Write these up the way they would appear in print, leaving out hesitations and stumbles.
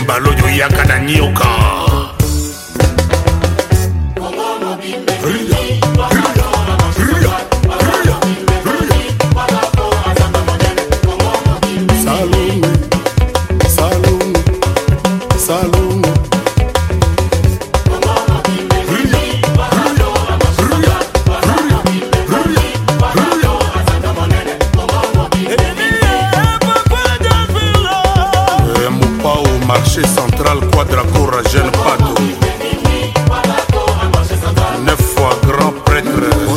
mbaloyo yaka na nyoka. Marché central, Quadracora, jeune pato. 9 fois grand prêtre.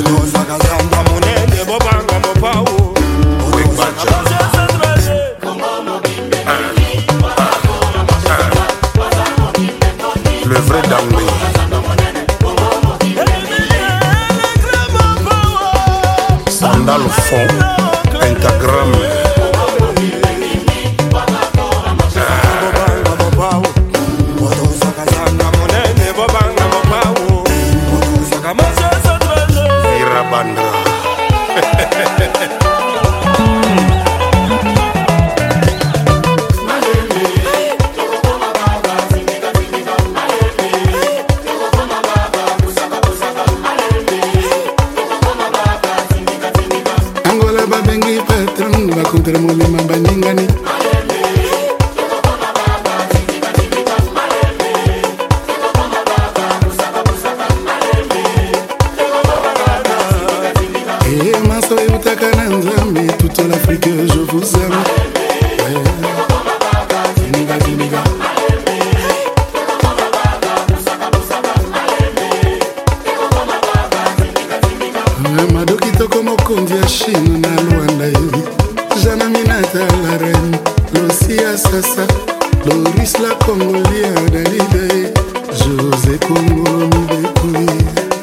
Le vrai Dangé. Sandal fond, pentagramme. Angola babengi patron bakontra molema baningani. Et maso eutaka na nzambe, toute l'Afrique je vous aime. Ziniga. Madoki toko mokonzi ya Chine na Luanda yebi. Jana Minata la reine, Lucia Sasa, Doris la Congolia Dalide, José Congo Mbekui.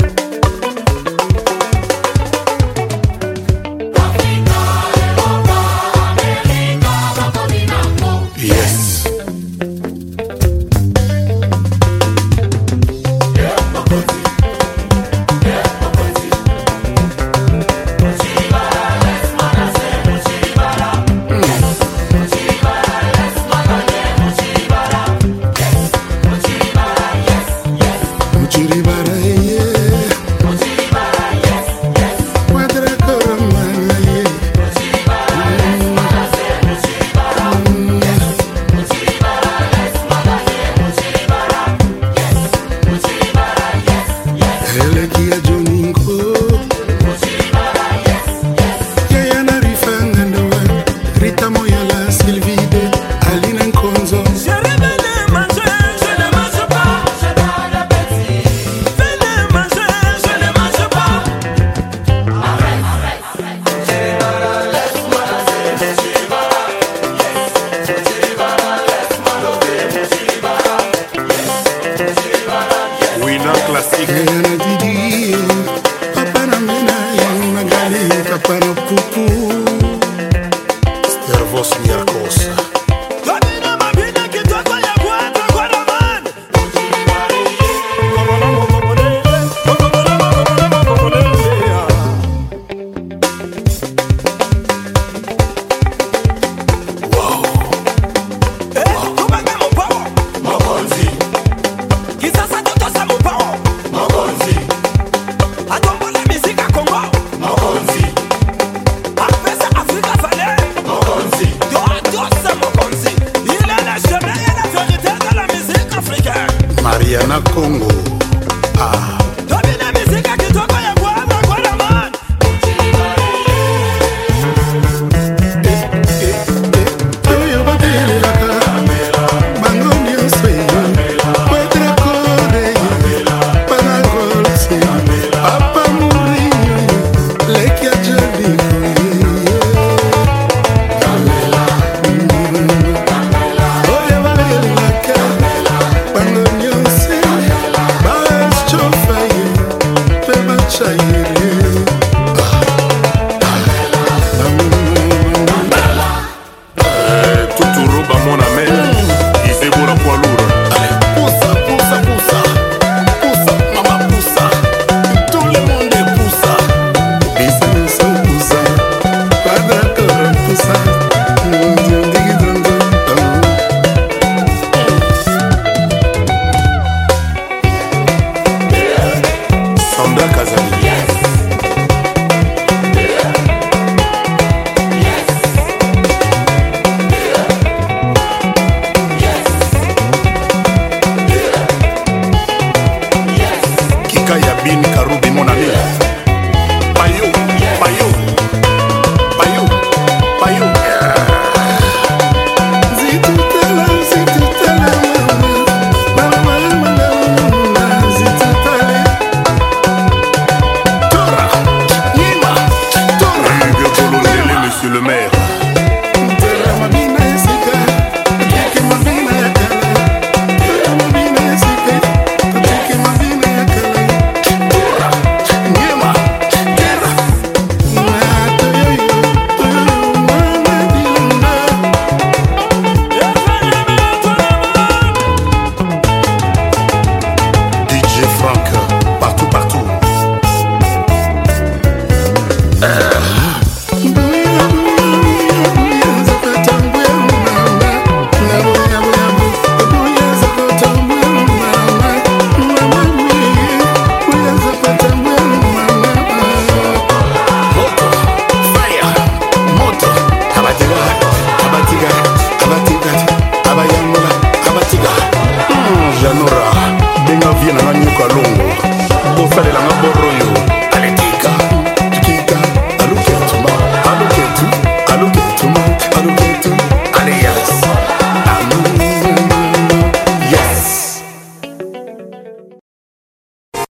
Yes. Stervos Miarkos. Mariana Congo. Ah. Domina mizika kitoko ya Bwana kwa man. Oyo batele laka. Bango nyonso yo. Petra kore yo. Panagolse. Papa Mourinho. Leki ya Jadiko. Oyo batele laka. Bango nyonso. Bas chofa yo. Mami Bayo Bayo Bayo Bayo Monsieur le maire Janora, benga viena na nyuka longo. Bosalela nga boroyo.